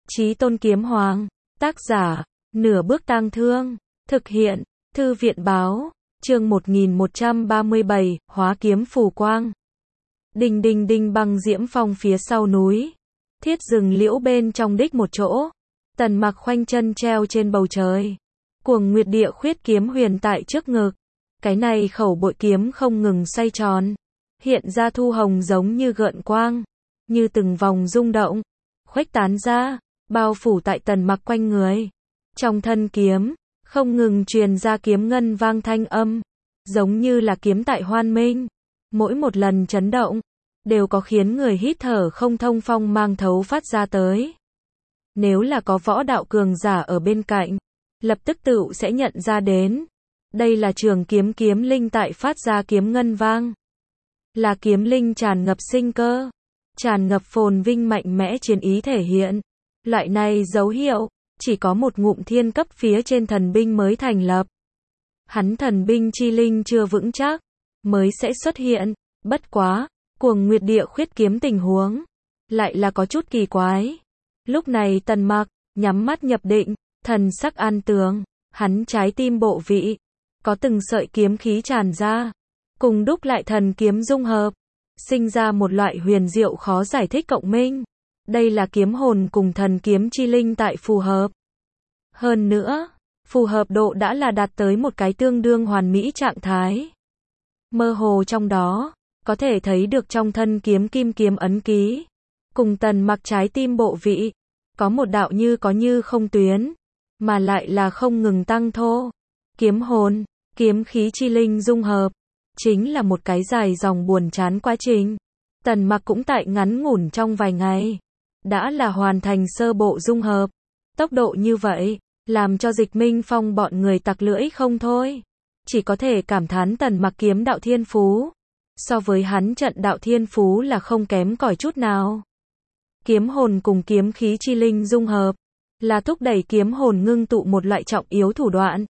Chí Tôn Kiếm Hoàng, tác giả, Nửa Bước Tang Thương, thực hiện, Thư viện báo, chương 1137, Hóa Kiếm Phù Quang. Đinh đinh đinh băng diễm phong phía sau núi, thiết rừng liễu bên trong đích một chỗ, Tần Mặc khoanh chân treo trên bầu trời, cuồng nguyệt địa khuyết kiếm huyền tại trước ngực, cái này khẩu bội kiếm không ngừng xoay tròn, hiện ra thu hồng giống như gợn quang, như từng vòng rung động, khuếch tán ra, bao phủ tại Tần Mặc quanh người. Trong thân kiếm, không ngừng truyền ra kiếm ngân vang thanh âm, giống như là kiếm tại hoan minh. Mỗi một lần chấn động, đều có khiến người hít thở không thông phong mang thấu phát ra tới. Nếu là có võ đạo cường giả ở bên cạnh, lập tức tựu sẽ nhận ra đến. Đây là trường kiếm kiếm linh tại phát ra kiếm ngân vang. Là kiếm linh tràn ngập sinh cơ, tràn ngập phồn vinh mạnh mẽ chiến ý thể hiện. Loại này dấu hiệu, chỉ có một ngụm thiên cấp phía trên thần binh mới thành lập. Hắn thần binh chi linh chưa vững chắc, mới sẽ xuất hiện. Bất quá, cuồng nguyệt địa khuyết kiếm tình huống, lại là có chút kỳ quái. Lúc này Tần Mặc, nhắm mắt nhập định, thần sắc an tường, hắn trái tim bộ vị, có từng sợi kiếm khí tràn ra, cùng đúc lại thần kiếm dung hợp, sinh ra một loại huyền diệu khó giải thích cộng minh. Đây là kiếm hồn cùng thần kiếm chi linh tại phù hợp. Hơn nữa, phù hợp độ đã là đạt tới một cái tương đương hoàn mỹ trạng thái. Mơ hồ trong đó, có thể thấy được trong thân kiếm kim kiếm ấn ký, cùng Tần Mặc trái tim bộ vị, có một đạo như có như không tuyến, mà lại là không ngừng tăng thô. Kiếm hồn, kiếm khí chi linh dung hợp, chính là một cái dài dòng buồn chán quá trình. Tần Mặc cũng tại ngắn ngủn trong vài ngày, đã là hoàn thành sơ bộ dung hợp. Tốc độ như vậy, làm cho Dịch Minh Phong bọn người tặc lưỡi không thôi. Chỉ có thể cảm thán Tần Mặc kiếm đạo thiên phú, so với hắn trận đạo thiên phú là không kém cỏi chút nào. Kiếm hồn cùng kiếm khí chi linh dung hợp, là thúc đẩy kiếm hồn ngưng tụ một loại trọng yếu thủ đoạn.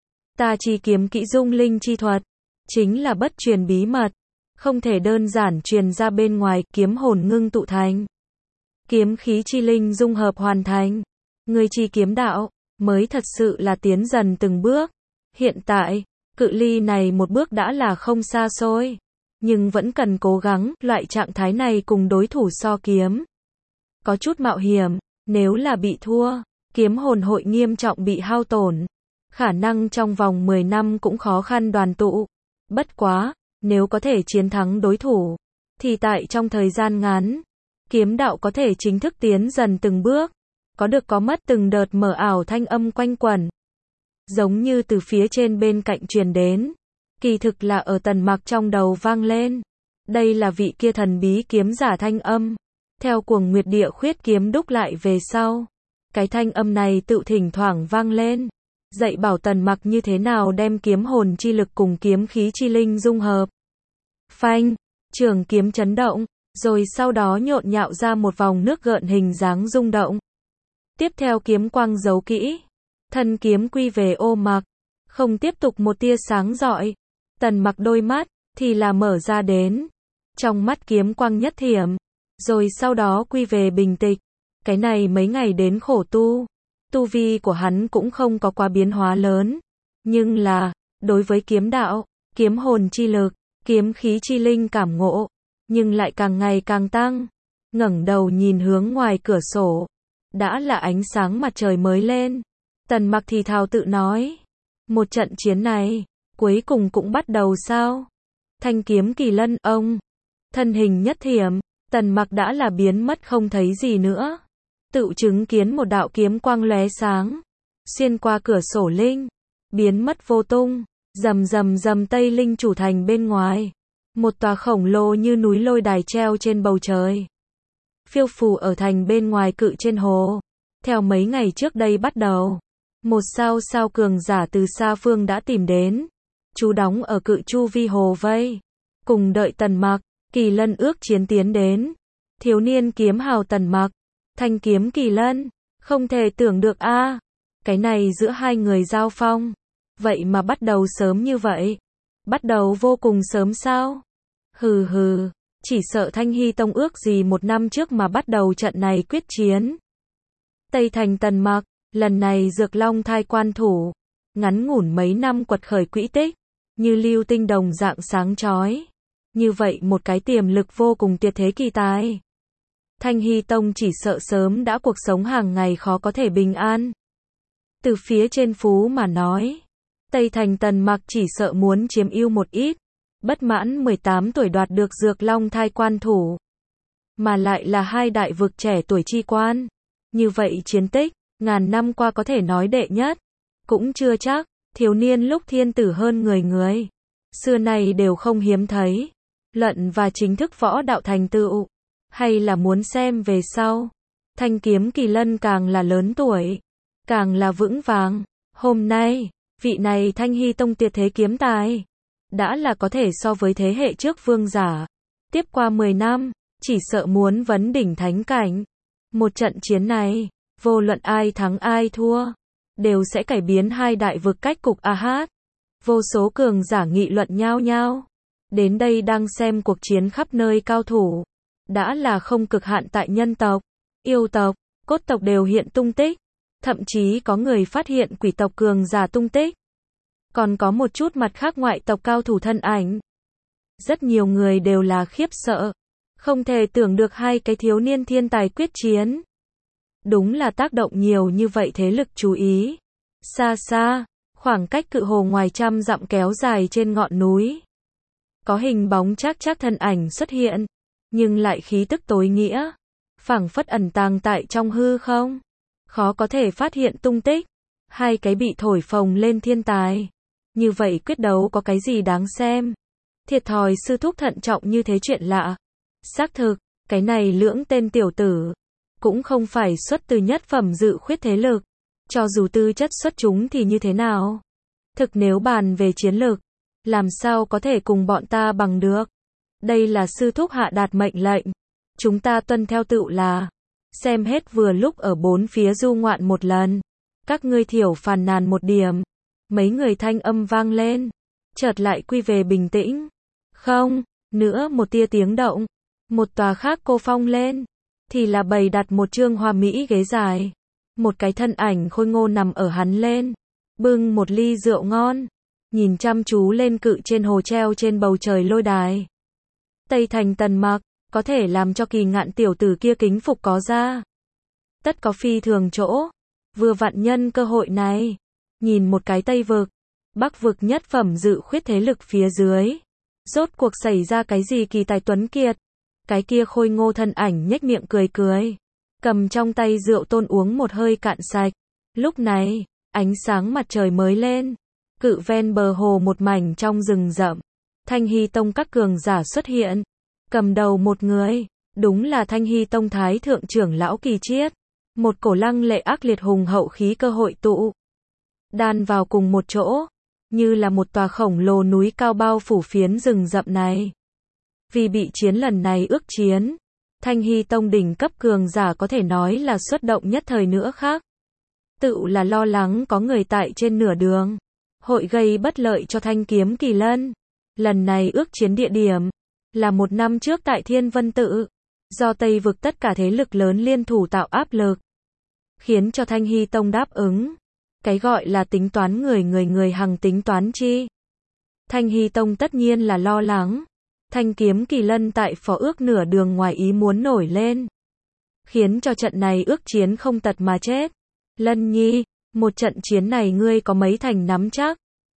Ta chi kiếm kỹ dung linh chi thuật, chính là bất truyền bí mật, không thể đơn giản truyền ra bên ngoài. Kiếm hồn ngưng tụ thành, kiếm khí chi linh dung hợp hoàn thành, người chi kiếm đạo, mới thật sự là tiến dần từng bước. Hiện tại, cự ly này một bước đã là không xa xôi, nhưng vẫn cần cố gắng. Loại trạng thái này cùng đối thủ so kiếm, có chút mạo hiểm, nếu là bị thua, kiếm hồn hội nghiêm trọng bị hao tổn, khả năng trong vòng 10 năm cũng khó khăn đoàn tụ. Bất quá, nếu có thể chiến thắng đối thủ, thì tại trong thời gian ngắn, kiếm đạo có thể chính thức tiến dần từng bước, có được có mất. Từng đợt mờ ảo thanh âm quanh quẩn, giống như từ phía trên bên cạnh truyền đến, kỳ thực là ở Tần Mặc trong đầu vang lên. Đây là vị kia thần bí kiếm giả thanh âm, theo cuồng nguyệt địa khuyết kiếm đúc lại về sau. Cái thanh âm này tự thỉnh thoảng vang lên, dạy bảo Tần Mặc như thế nào đem kiếm hồn chi lực cùng kiếm khí chi linh dung hợp. Phanh, trường kiếm chấn động, rồi sau đó nhộn nhạo ra một vòng nước gợn hình dáng rung động. Tiếp theo kiếm quang giấu kỹ, thân kiếm quy về ô mặc, không tiếp tục một tia sáng rọi. Tần Mặc đôi mắt thì là mở ra đến, trong mắt kiếm quang nhất thiểm, rồi sau đó quy về bình tịch. Cái này mấy ngày đến khổ tu vi của hắn cũng không có quá biến hóa lớn, nhưng là đối với kiếm đạo, kiếm hồn chi lực, kiếm khí chi linh cảm ngộ, nhưng lại càng ngày càng tăng. Ngẩng đầu nhìn hướng ngoài cửa sổ, đã là ánh sáng mặt trời mới lên. Tần Mặc thì thào tự nói, một trận chiến này, cuối cùng cũng bắt đầu sao? Thanh kiếm kỳ lân, ông, thân hình nhất thiểm, Tần Mặc đã là biến mất không thấy gì nữa. Tự chứng kiến một đạo kiếm quang lóe sáng, xuyên qua cửa sổ linh, biến mất vô tung. Rầm rầm rầm Tây Linh chủ thành bên ngoài, một tòa khổng lồ như núi lôi đài treo trên bầu trời, phiêu phù ở thành bên ngoài cự trên hồ. Theo mấy ngày trước đây bắt đầu, một sao cường giả từ xa phương đã tìm đến, trú đóng ở cự chu vi hồ vây, cùng đợi Tần Mặc. Kỳ lân ước chiến tiến đến, thiếu niên kiếm hào Tần Mặc, thanh kiếm kỳ lân, không thể tưởng được a, cái này giữa hai người giao phong, vậy mà bắt đầu sớm như vậy, bắt đầu vô cùng sớm sao? Hừ hừ, chỉ sợ Thanh Hy Tông ước gì 1 năm trước mà bắt đầu trận này quyết chiến. Tây Thành Tần Mặc, lần này Dược Long thai quan thủ, ngắn ngủn mấy năm quật khởi quỹ tích, như lưu tinh đồng dạng sáng chói. Như vậy một cái tiềm lực vô cùng tuyệt thế kỳ tài. Thanh Hy Tông chỉ sợ sớm đã cuộc sống hàng ngày khó có thể bình an. Từ phía trên phú mà nói, Tây Thành Tần Mặc chỉ sợ muốn chiếm ưu một ít, bất mãn 18 tuổi đoạt được Dược Long thai quan thủ. Mà lại là hai đại vực trẻ tuổi chi quan. Như vậy chiến tích, ngàn năm qua có thể nói đệ nhất. Cũng chưa chắc, thiếu niên lúc thiên tử hơn người. Xưa này đều không hiếm thấy. Luận và chính thức võ đạo thành tựu. Hay là muốn xem về sau. Thanh kiếm Kỳ Lân càng là lớn tuổi. Càng là vững vàng. Hôm nay, vị này Thanh Hy Tông tuyệt thế kiếm tài. Đã là có thể so với thế hệ trước vương giả. Tiếp qua 10 năm, chỉ sợ muốn vấn đỉnh thánh cảnh. Một trận chiến này, vô luận ai thắng ai thua, đều sẽ cải biến hai đại vực cách cục a hát. Vô số cường giả nghị luận nhao nhao. Đến đây đang xem cuộc chiến khắp nơi cao thủ. Đã là không cực hạn tại nhân tộc, yêu tộc, cốt tộc đều hiện tung tích. Thậm chí có người phát hiện quỷ tộc cường giả tung tích. Còn có một chút mặt khác ngoại tộc cao thủ thân ảnh. Rất nhiều người đều là khiếp sợ. Không thể tưởng được hai cái thiếu niên thiên tài quyết chiến. Đúng là tác động nhiều như vậy thế lực chú ý. Xa xa, khoảng cách cự hồ ngoài trăm dặm kéo dài trên ngọn núi. Có hình bóng chắc thân ảnh xuất hiện, nhưng lại khí tức tối nghĩa. Phảng phất ẩn tàng tại trong hư không. Khó có thể phát hiện tung tích. Hai cái bị thổi phồng lên thiên tài. Như vậy quyết đấu có cái gì đáng xem. Thiệt thòi sư thúc thận trọng như thế chuyện lạ. Xác thực, cái này lưỡng tên tiểu tử. Cũng không phải xuất từ nhất phẩm dự khuyết thế lực. Cho dù tư chất xuất chúng thì như thế nào. Thực nếu bàn về chiến lực, làm sao có thể cùng bọn ta bằng được. Đây là sư thúc hạ đạt mệnh lệnh. Chúng ta tuân theo tựu là. Xem hết vừa lúc ở bốn phía du ngoạn một lần. Các ngươi thiểu phàn nàn một điểm. Mấy người thanh âm vang lên. Chợt lại quy về bình tĩnh. Không, nữa một tia tiếng động. Một tòa khác cô phong lên. Thì là bày đặt một chương hoa mỹ ghế dài. Một cái thân ảnh khôi ngô nằm ở hắn lên. Bưng một ly rượu ngon. Nhìn chăm chú lên cự trên hồ treo trên bầu trời lôi đài. Tây Thành Tần Mặc, có thể làm cho Kỳ Ngạn tiểu tử kia kính phục có ra. Tất có phi thường chỗ. Vừa vặn nhân cơ hội này. Nhìn một cái Tây vực. Bắc vực nhất phẩm dự khuyết thế lực phía dưới. Rốt cuộc xảy ra cái gì kỳ tài tuấn kiệt. Cái kia khôi ngô thân ảnh nhếch miệng cười. Cầm trong tay rượu tôn uống một hơi cạn sạch. Lúc này, ánh sáng mặt trời mới lên. Cự ven bờ hồ một mảnh trong rừng rậm. Thanh Hy Tông các cường giả xuất hiện. Cầm đầu một người. Đúng là Thanh Hy Tông Thái Thượng trưởng lão Kỳ Chiết. Một cổ lăng lệ ác liệt hùng hậu khí cơ hội tụ. Đan vào cùng một chỗ. Như là một tòa khổng lồ núi cao bao phủ phiến rừng rậm này. Vì bị chiến lần này ước chiến. Thanh Hy Tông đỉnh cấp cường giả có thể nói là xuất động nhất thời nữa khác. Tự là lo lắng có người tại trên nửa đường. Hội gây bất lợi cho thanh kiếm Kỳ Lân. Lần này ước chiến địa điểm. Là một năm trước tại Thiên Vân Tự. Do Tây vực tất cả thế lực lớn liên thủ tạo áp lực. Khiến cho Thanh Hy Tông đáp ứng. Cái gọi là tính toán người hằng tính toán chi. Thanh Hy Tông tất nhiên là lo lắng. Thanh kiếm Kỳ Lân tại phó ước nửa đường ngoài ý muốn nổi lên. Khiến cho trận này ước chiến không tật mà chết. Lân nhi, một trận chiến này ngươi có mấy thành nắm chắc?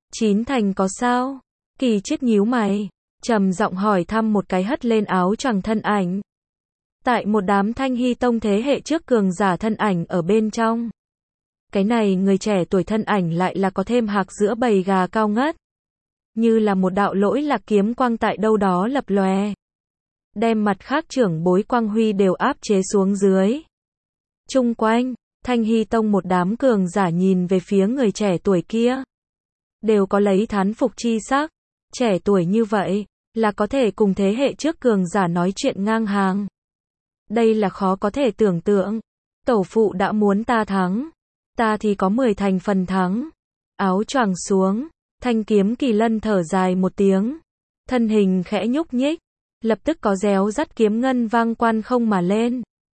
9 thành có sao? Kỳ Chiết nhíu mày. Trầm giọng hỏi thăm một cái hất lên áo choàng thân ảnh. Tại một đám Thanh Hy Tông thế hệ trước cường giả thân ảnh ở bên trong. Cái này người trẻ tuổi thân ảnh lại là có thêm hạc giữa bầy gà cao ngất. Như là một đạo lỗi lạc kiếm quang tại đâu đó lập lòe. Đem mặt khác trưởng bối quang huy đều áp chế xuống dưới. Chung quanh, Thanh Hy Tông một đám cường giả nhìn về phía người trẻ tuổi kia. Đều có lấy thán phục chi sắc. Trẻ tuổi như vậy, là có thể cùng thế hệ trước cường giả nói chuyện ngang hàng. Đây là khó có thể tưởng tượng. Tổ phụ đã muốn ta thắng. Ta thì có 10 thành phần thắng. Áo choàng xuống. Thanh kiếm Kỳ Lân thở dài một tiếng. Thân hình khẽ nhúc nhích. Lập tức có réo rắt kiếm ngân vang quan không mà lên.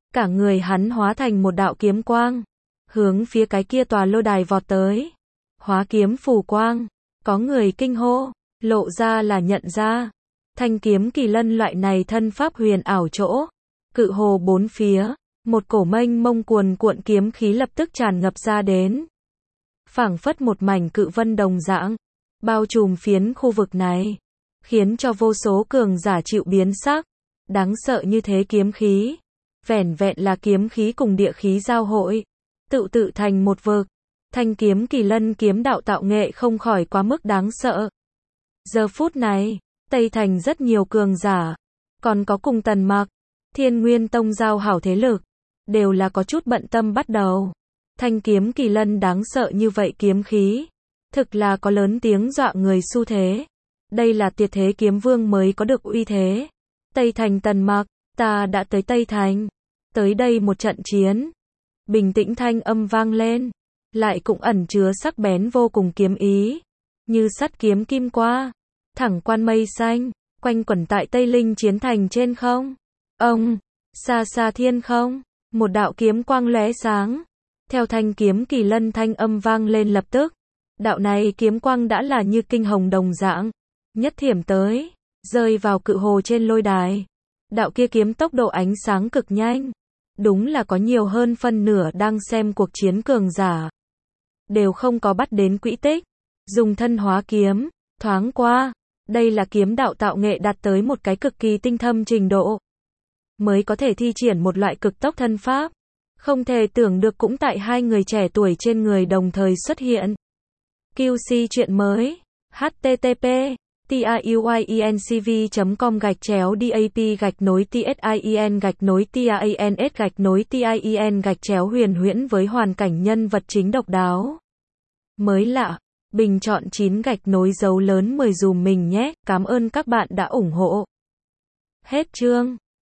Cả người hắn hóa thành một đạo kiếm quang, hướng phía cái kia tòa lôi đài vọt tới. Hóa kiếm phù quang, có người kinh hô, lộ ra là nhận ra. Thanh kiếm kỳ lân loại này thân pháp huyền ảo chỗ, cự hồ bốn phía, một cổ mênh mông cuồn cuộn kiếm khí lập tức tràn ngập ra đến. Phảng phất một mảnh cự vân đồng dạng, bao trùm phiến khu vực này, khiến cho vô số cường giả chịu biến sắc. Đáng sợ như thế kiếm khí, vẻn vẹn là kiếm khí cùng địa khí giao hội, tự thành một vực. Thanh kiếm kỳ lân kiếm đạo tạo nghệ không khỏi quá mức đáng sợ. Giờ phút này, Tây Thành rất nhiều cường giả, còn có cùng Tần Mặc, Thiên Nguyên Tông giao hảo thế lực, đều là có chút bận tâm bắt đầu. Thanh kiếm kỳ lân đáng sợ như vậy kiếm khí, thực là có lớn tiếng dọa người xu thế. Đây là tuyệt thế kiếm vương mới có được uy thế. Tây Thành Tần Mặc, ta đã tới Tây Thành. Tới đây một trận chiến. Bình tĩnh thanh âm vang lên, lại cũng ẩn chứa sắc bén vô cùng kiếm ý, như sắt kiếm kim qua, thẳng quan mây xanh, quanh quẩn tại Tây Linh chiến thành trên không. Ông, xa xa thiên không, một đạo kiếm quang lóe sáng. Theo thanh kiếm kỳ lân thanh âm vang lên lập tức, đạo này kiếm quang đã là như kinh hồng đồng dạng, nhất thiểm tới, rơi vào cự hồ trên lôi đài. Đạo kia kiếm tốc độ ánh sáng cực nhanh, đúng là có nhiều hơn phân nửa đang xem cuộc chiến cường giả, đều không có bắt đến quỹ tích, dùng thân hóa kiếm, thoáng qua. Đây là kiếm đạo tạo nghệ đạt tới một cái cực kỳ tinh thâm trình độ, mới có thể thi triển một loại cực tốc thân pháp. Không thể tưởng được cũng tại hai người trẻ tuổi trên người đồng thời xuất hiện. QC chuyện mới. http tiuyencv.com/dap-tsin-tien-huyền huyễn với hoàn cảnh nhân vật chính độc đáo, mới lạ. Bình chọn 9 dấu lớn 10 dùm mình nhé. Cảm ơn các bạn đã ủng hộ. Hết chương.